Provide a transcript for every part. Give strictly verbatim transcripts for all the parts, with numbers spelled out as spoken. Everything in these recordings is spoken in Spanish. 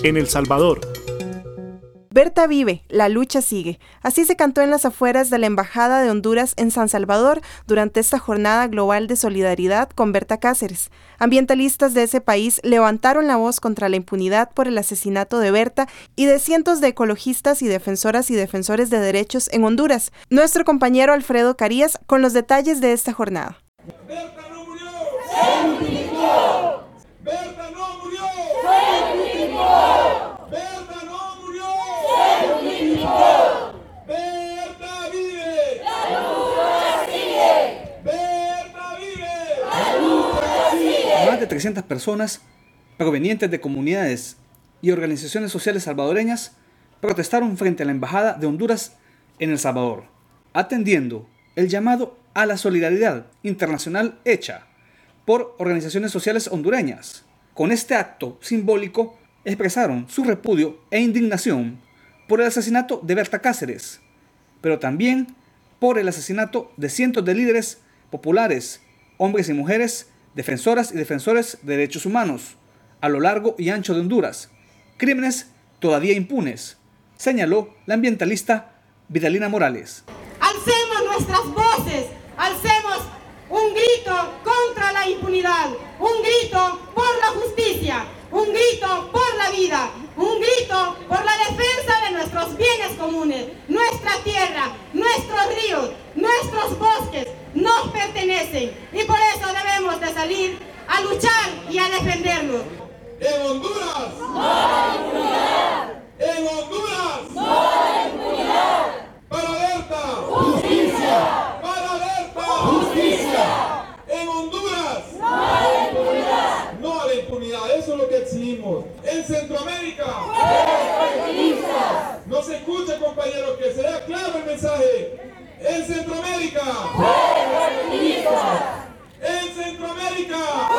en El Salvador. Berta vive, la lucha sigue. Así se cantó en las afueras de la Embajada de Honduras en San Salvador durante esta jornada global de solidaridad con Berta Cáceres. Ambientalistas de ese país levantaron la voz contra la impunidad por el asesinato de Berta y de cientos de ecologistas y defensoras y defensores de derechos en Honduras. Nuestro compañero Alfredo Carías con los detalles de esta jornada. ¡Berta no murió! ¡Se multiplicó! ¡Berta no murió! ¡Se multiplicó! ¡Berta no murió! ¡Se multiplicó! ¡Berta vive! ¡La lucha sigue! ¡Berta vive! ¡La lucha sigue! Más de trescientas personas provenientes de comunidades y organizaciones sociales salvadoreñas protestaron frente a la Embajada de Honduras en El Salvador, atendiendo el llamado a la solidaridad internacional hecha por organizaciones sociales hondureñas. Con este acto simbólico expresaron su repudio e indignación por el asesinato de Berta Cáceres, pero también por el asesinato de cientos de líderes populares, hombres y mujeres, defensoras y defensores de derechos humanos, a lo largo y ancho de Honduras, crímenes todavía impunes, señaló la ambientalista Vidalina Morales. Alcemos nuestras voces, alcemos un grito contra la impunidad, un grito por la justicia, un grito por la vida, un grito por la defensa de nuestros bienes comunes. Nuestra tierra, nuestros ríos, nuestros bosques nos pertenecen y por eso debemos de salir a luchar y a defenderlos. En Honduras no hay impunidad. En Honduras no hay impunidad. Para Berta, justicia. Para Berta, justicia. En Honduras no hay impunidad. No a la impunidad, eso es lo que exigimos. En Centroamérica, no se escucha, compañeros, que sea claro el mensaje. En Centroamérica, en Centroamérica,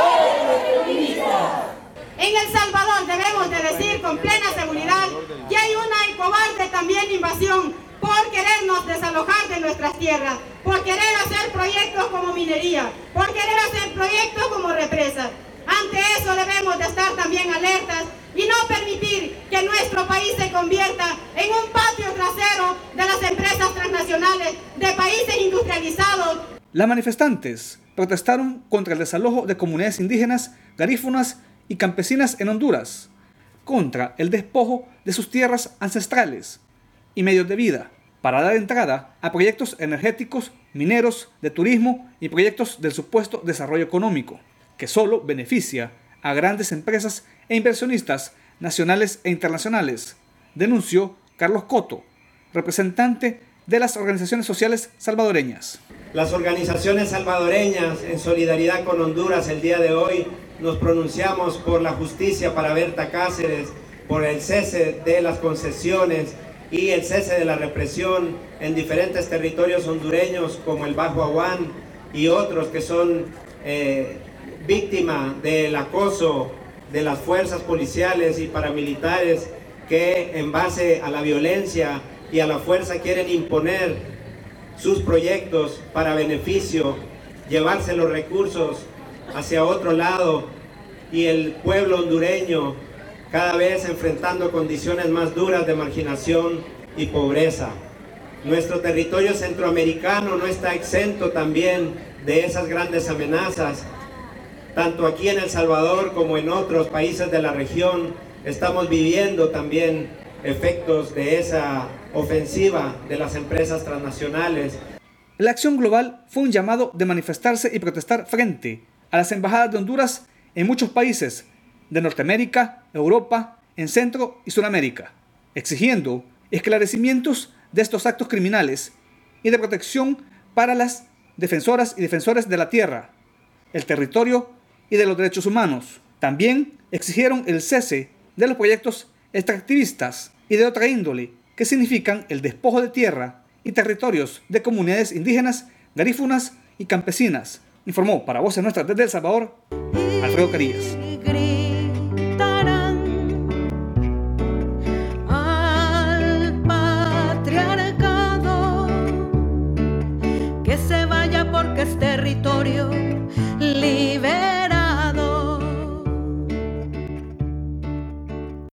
en El Salvador debemos de decir con plena seguridad que hay una y cobarde también invasión por querernos desalojar de nuestras tierras, por querer hacer proyectos como minería, por querer hacer proyectos como represas. Ante eso debemos de estar también alertas y no permitir que nuestro país se convierta en un patio trasero de las empresas transnacionales de países industrializados. Las manifestantes protestaron contra el desalojo de comunidades indígenas, garífunas y campesinas en Honduras, contra el despojo de sus tierras ancestrales y medios de vida, para dar entrada a proyectos energéticos, mineros, de turismo y proyectos del supuesto desarrollo económico, que solo beneficia a grandes empresas e inversionistas nacionales e internacionales, denunció Carlos Coto, representante de las organizaciones sociales salvadoreñas. Las organizaciones salvadoreñas, en solidaridad con Honduras, el día de hoy nos pronunciamos por la justicia para Berta Cáceres, por el cese de las concesiones y el cese de la represión en diferentes territorios hondureños como el Bajo Aguán y otros que son eh, víctimas del acoso de las fuerzas policiales y paramilitares que en base a la violencia y a la fuerza quieren imponer sus proyectos para beneficio, llevarse los recursos hacia otro lado y el pueblo hondureño cada vez enfrentando condiciones más duras de marginación y pobreza. Nuestro territorio centroamericano no está exento también de esas grandes amenazas. Tanto aquí en El Salvador como en otros países de la región estamos viviendo también efectos de esa ofensiva de las empresas transnacionales. La acción global fue un llamado de manifestarse y protestar frente a las embajadas de Honduras en muchos países de Norteamérica, Europa, en Centro y Sudamérica, exigiendo esclarecimientos de estos actos criminales y de protección para las defensoras y defensores de la tierra, el territorio y de los derechos humanos. También exigieron el cese de los proyectos extractivistas y de otra índole que significan el despojo de tierra y territorios de comunidades indígenas, garífunas y campesinas, informó para Voces Nuestras desde El Salvador, Alfredo Carías.